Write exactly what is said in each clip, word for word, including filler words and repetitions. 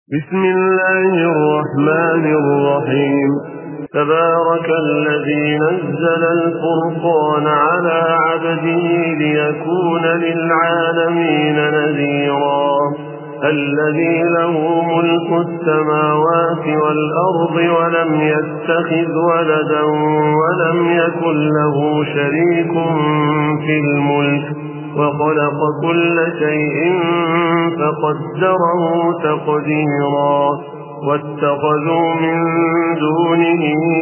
بسم الله الرحمن الرحيم. تبارك الذي نزل الفرقان على عبده ليكون للعالمين نذيرا. الذي له ملك السماوات والأرض ولم يتخذ ولدا ولم يكن له شريك في الملك وخلق كل شيء فقدره تقديرا. واتخذوا من دونه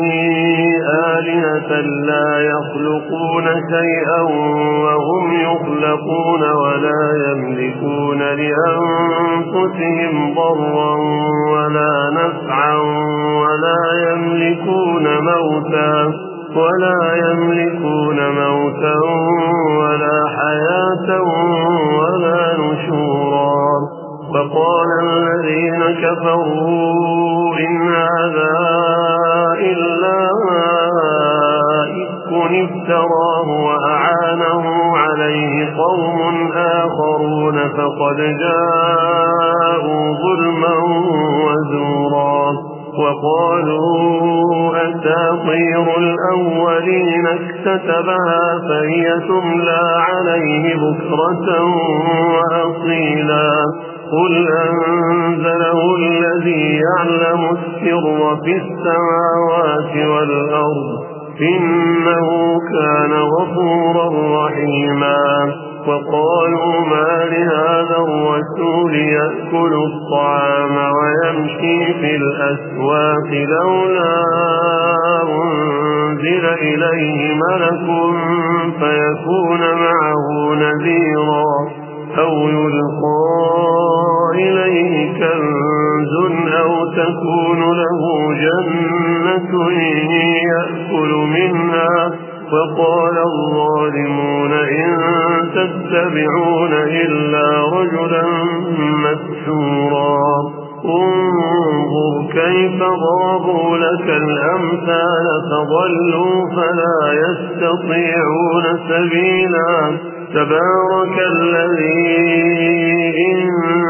آلهة لا يخلقون شيئا وهم يخلقون ولا يملكون لأنفسهم ضرا ولا نفعا ولا يملكون موتا ولا يملكون موتا ولا حياة ولا نشورا. فقال الذين كفروا إن هذا إلا إفك افتراه وأعانه عليه قوم آخرون فقد جاءوا ظلما وزورا. وقالوا أساطير الأولين اكتتبها فهي تملى عليه بكرة وأصيلا. قل أنزله الذي يعلم السر في السماوات والأرض إنه كان غفورا رحيما. وقالوا ما لهذا الرسول يأكل الطعام ويمشي في الأسواق لولا أنزل إليه ملك فيكون معه نذيرا أو يلقى إليه كنز أو تكون له جنة يأكل منها. وقال الظالمون إن تتبعون إلا رجلا مسحورا. انظر كيف ضربوا لك الأمثال فضلوا فلا يستطيعون سبيلا. تبارك الذي إن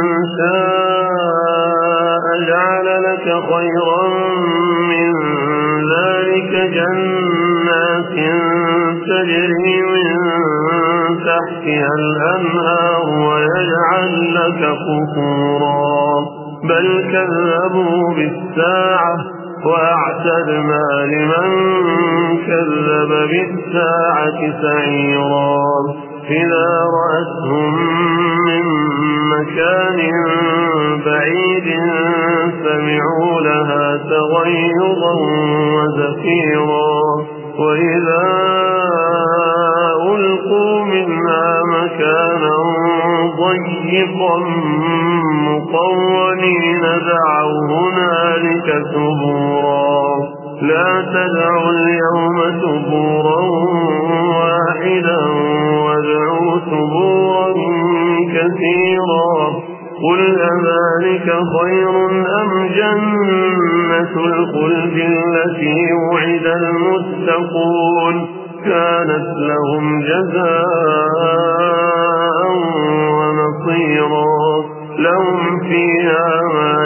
شاء جعل لك خيرا من ذلك جنات تجري من تحتها الأنهار ويجعل لك قصورا. بل كذبوا بالساعة وأعتدنا لمن كذب بالساعة سعيرا. إذا رأتهم من مكان بعيد سمعوا لها تغيظا وزفيرا. وإذا ألقوا منها مكانا ضيقا مقرنين دعوا هنالك ثبورا. لا تدعوا اليوم ثبورا واحدا وادعوا ثبورا كثيرا. قل أذلك خير أم جنة الخلد التي وعد المتقون كانت لهم جزاء ومصيرا. لهم فيها ما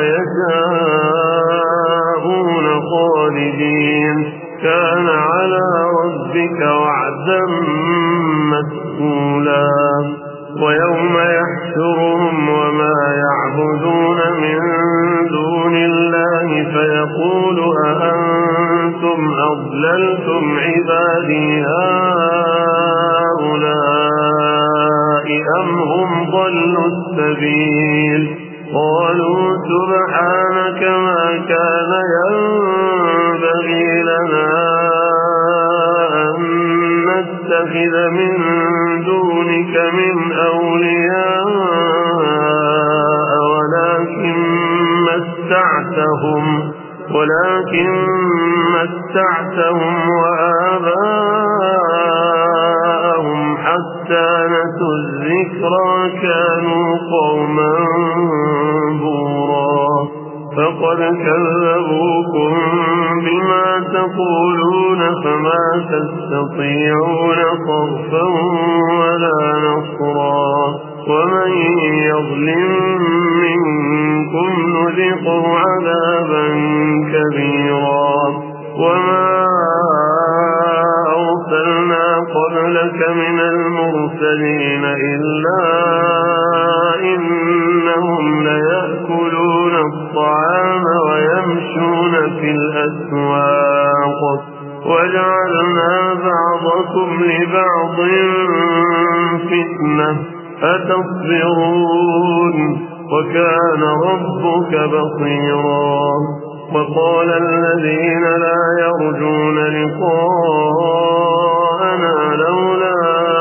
يشاءون خالدين كان على ربك وعدا مسئولا. ويوم يحشرهم وما يعبدون من دون الله فيقول أأنتم أضللتم عبادي هؤلاء أم هم ضلوا السبيل. قالوا سبحانك ما كان ينبغي لنا أن نتخذ من دونك من أولياء ولكن متعتهم ولكن متعتهم وآباءهم حتى نسوا الذكرى كانوا قوما بورا. فقد كذبوكم بما تقولون فما تستطيعون صرفا ولا نصرا. ومن يظلم منكم نذقه عذابا كبيرا وما أرسلنا قبلك من المرسلين إلا إنهم ليأكلون الطعام ويمشون في الأسواق وجعلنا بعضكم لبعض فتنة أتصبرون وكان ربك بصيرا. وقال الذين لا يرجون لقاءنا لولا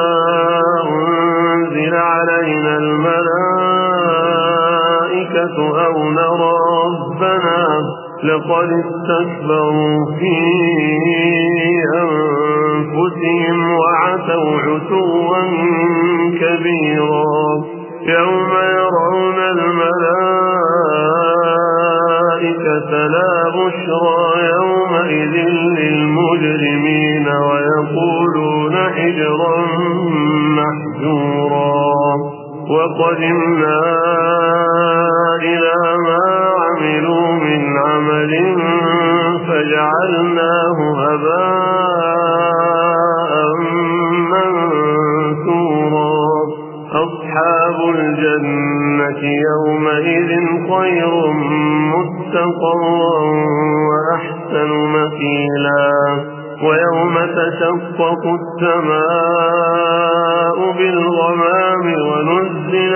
أنزل علينا الملائكة أو نرى ربنا لقد استكبروا في أنفسهم وعتوا عتوا كبيرا يوم يرون الملائكة لا بشرى يومئذ للمجرمين ويقولون حجرا محجورا. وقدمنا إلى ما عملوا من عمل فجعلناه هباء منثورا. أصحاب الجنة يومئذ خير مستقرا وأحسن مقيلا. ويوم تشقق السماء بالغمام ونزل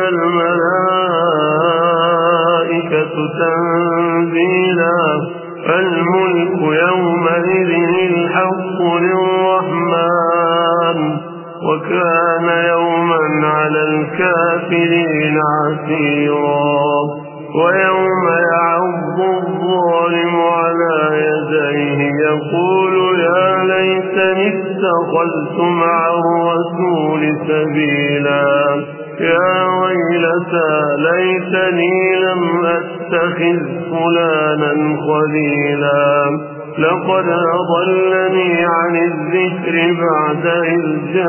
الملائكة تنزيلا. الملك يومئذ الحق للرحمن وكان يوما على الكافرين عسيرا. ويوم يعض الظالم على يديه يقول يا ليتني اتخذت مع الرسول سبيلا يا ويلتى ليتني لم أتخذ فلانا خليلا لقد أضلني عن الذكر بعد إذ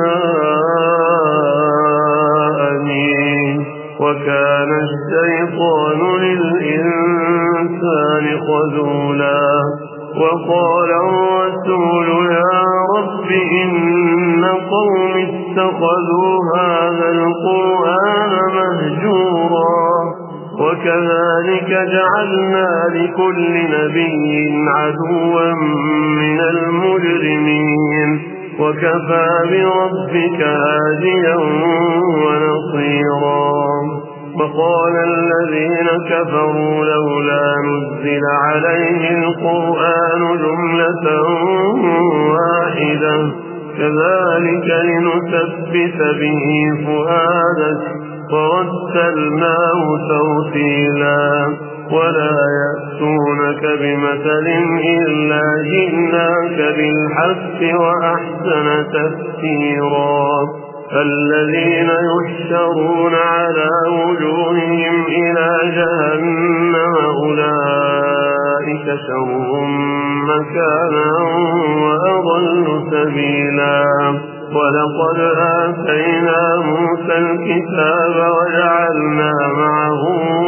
جاءني وكان الشيطان للإنسان خذولا. وقال الرسول يا رب إن قوم اتخذوا هذا القرآن مهجورا. وكذلك جعلنا لكل نبي عدوا من المجرمين وكفى بربك هاديا ونصيرا. وقال الذين كفروا لولا نزل عليه القرآن جملة واحدة كذلك لنثبت به فؤادك ورتلناه ترتيلا. ولا يأتونك بمثل إلا جئناك بالحق وأحسن تفسيرا. الذين يحشرون على وجوههم إلى جهنم أولئك شر مكانا وأضل سبيلا. ولقد آتينا موسى الكتاب وجعلنا معه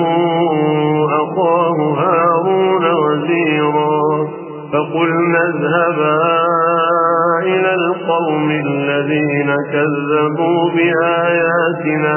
أخاه هارون وزيرا. فقلنا اذهبا إلى القوم الذين كذبوا بآياتنا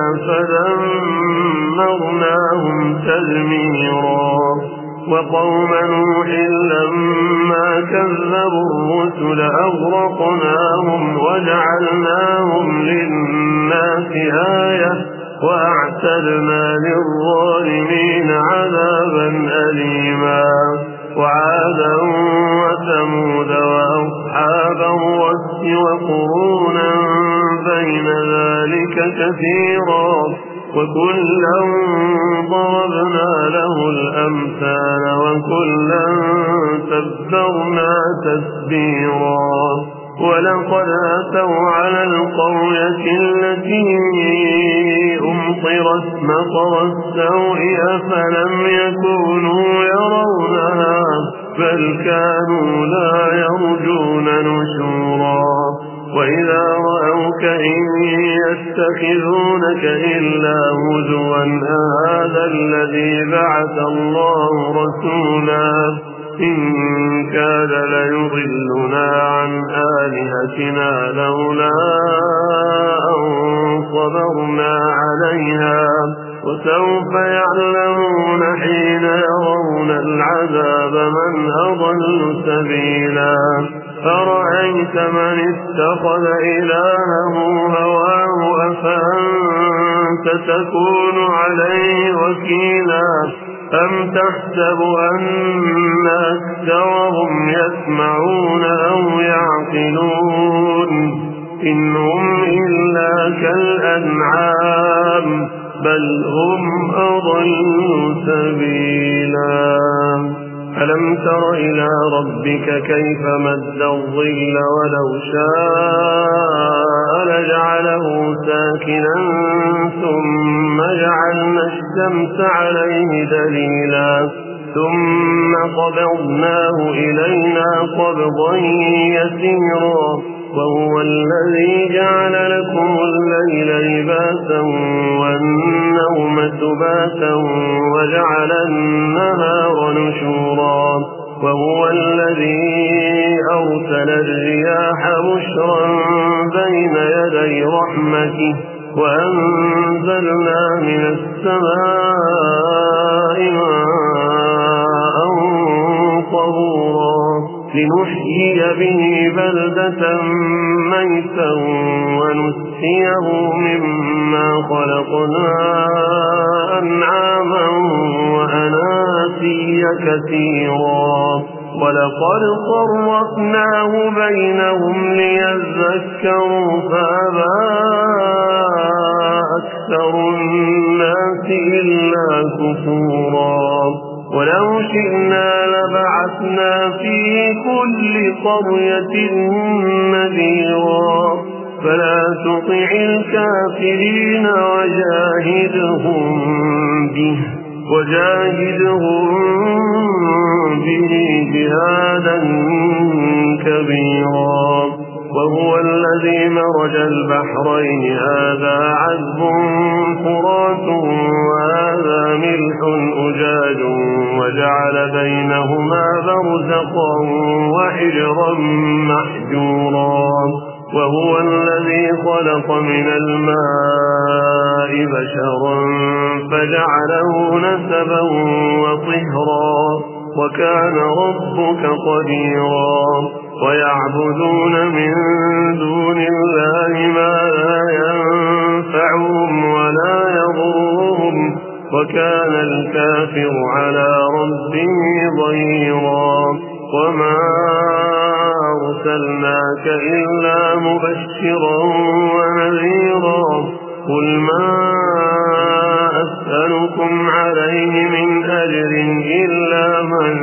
فدمرناهم تدميرا. وقوم نوح لما كذبوا الرسل أغرقناهم وجعلناهم للناس آية وأعتدنا للظالمين عذابا أليما. وعادا وثمود وأصحاب الرس وقرونا بين ذلك كثيرا وكلا ضربنا له الأمثال وكلا تبرنا تتبيرا. ولقد أتوا على القرية التي أمطرت مطر السوء أفلم يكونوا يرونها بل كانوا لا يرجون نشورا. وإذا رأوك قومك إن يتخذونك إلا هزوا أهذا الذي بعث الله رسولا إن كاد ليضلنا عن آلهتنا لولا أن صبرنا عليها وسوف يعلمون حين يرون العذاب من أضل سبيلا أرأيت من اتخذ إلهه هواه أفأنت تكون عليه وكيلا أم تحسب أن أكثرهم يسمعون أو يعقلون إن هم إلا كالأنعام بل هم أضل سبيلا ألم تر إلى ربك كيف مد الظل ولو شاء لجعله ساكنا ثم جعلنا الشمس عليه دليلا ثم قبضناه إلينا قبضا يسيرا وهو الذي جعل لكم الليل لباسا والنوم سباتا وجعل النهار نشورا وهو الذي أرسل الرياح بشرا بين يدي رحمته وأنزلنا من السماء ماء طهورا لنحيي به بلدة ميتا ونسقيه مما خلقنا أنعاما وأناسيا كثيرا ولقد صرفناه بينهم ليذكروا فأبى أكثر الناس إلا كفورا ولو شئنا لبعثنا في كل قرية نذيرا فلا تطع الكافرين وجاهدهم به وجاهدهم به جهادا كبيرا وهو الذي مرج البحرين هذا عذب فرات وهذا ملح أجاج وجعل بينهما برزقا وحجرا محجورا وهو الذي خلق من الماء بشرا فجعله نسبا وصهرا وكان ربك قديرا ويعبدون من دون الله ما لا ينفعهم ولا يضرهم وكان الكافر على ربه ضيرا وما أرسلناك إلا مبشرا ونذيرا قل ما أسألكم عليه من أجر إلا من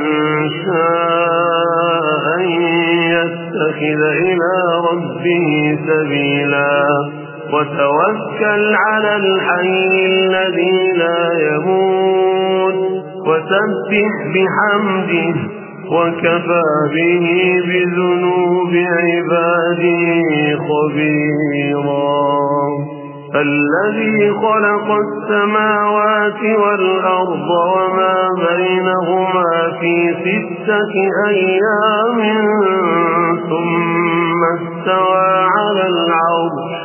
شاء أن يتخذ إلى ربه سبيلا وتوكل على الحي الذي لا يموت وسبح بحمده وكفى به بذنوب عباده خبيرا الذي خلق السماوات والأرض وما بينهما في ستة أيام ثم استوى على العرش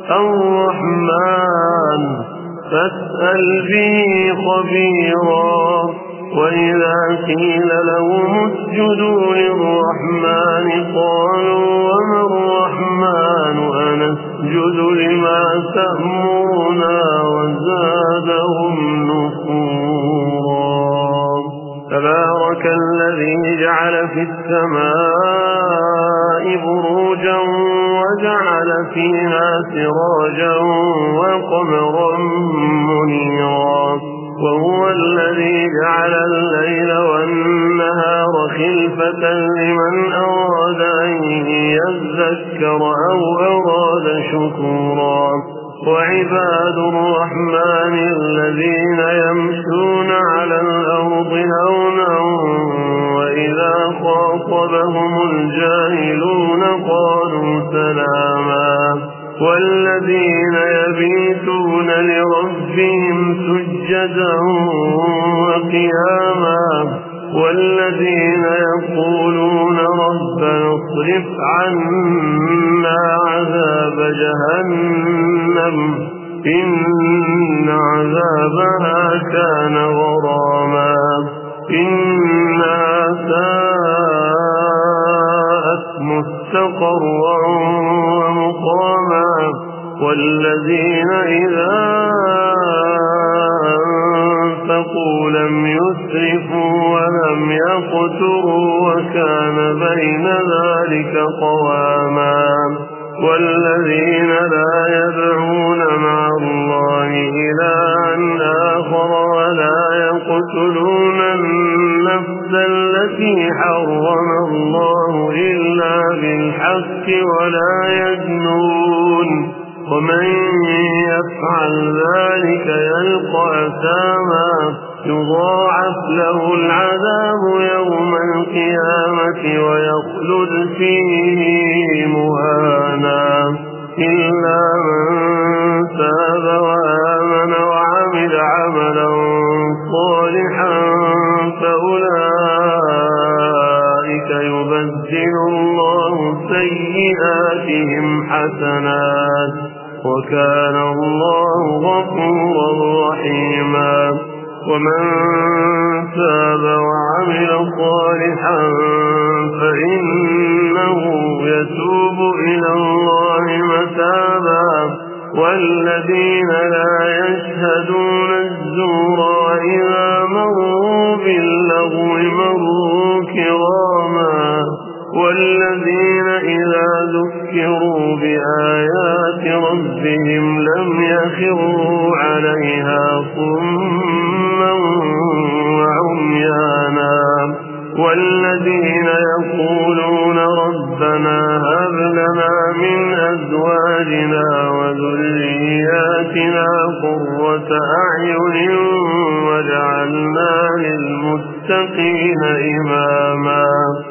الرحمن فاسأل به خبيرا وإذا قيل لهم اسجدوا للرحمن قالوا وما الرحمن أنسجد لما تأمرنا وزادهم نفورا تبارك الذي جعل في السماء بروجا وجعل فيها سراجا وقمرا منيرا وهو الذي جعل الليل والنهار خلفة لمن أراد أن يذكر أو أراد شكورا وعباد الرحمن الذين يمشون على الأرض هونا وإذا خاطبهم الجاهلون قالوا سلاما والذين يبيتون لربهم سجدا وقياما والذين يقولون ربنا اصرف عنا عذاب جهنم إن عذابها كان غراما إنها ساءت مستقرا ومقاما والذين إذا أنفقوا لم يسرفوا ولم يقتروا وكان بين ذلك قواما والذين لا يدعون مع الله إلها آخر ولا يقتلون النفس التي حرم الله إلا بالحق ولا يزنون ومن يفعل ذلك يلقى أثاما يضاعف له العذاب يوم القيامة ويخلد فيه مهانا إلا من تاب وآمن وعمل عملا صالحا فأولئك يبدل الله سيئاتهم حسنات وكان الله غفورا رحيما ومن تاب وعمل صالحا فإنه يتوب إلى الله متابا والذين لا يشهدون الزور وإذا مروا باللغو مروا كراما والذين إذا ذكروا بآيات ربهم لم يخروا عليها صما وعميانا والذين يقولون ربنا هب لنا من أزواجنا وذرياتنا قرة أعين واجعلنا للمتقين إماما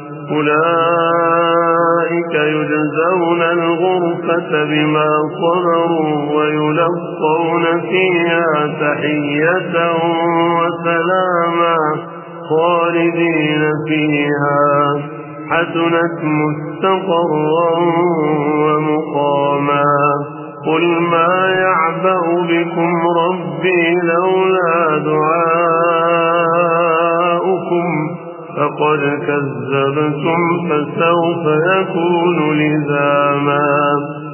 أولئك يجزون الغرفة بما صبروا ويلقون فيها تحية وسلاما خالدين فيها حسنت مستقرا ومقاما قل ما يعبأ بكم ربي لولا دعاؤكم فقد كذبتم فسوف يكون لزاما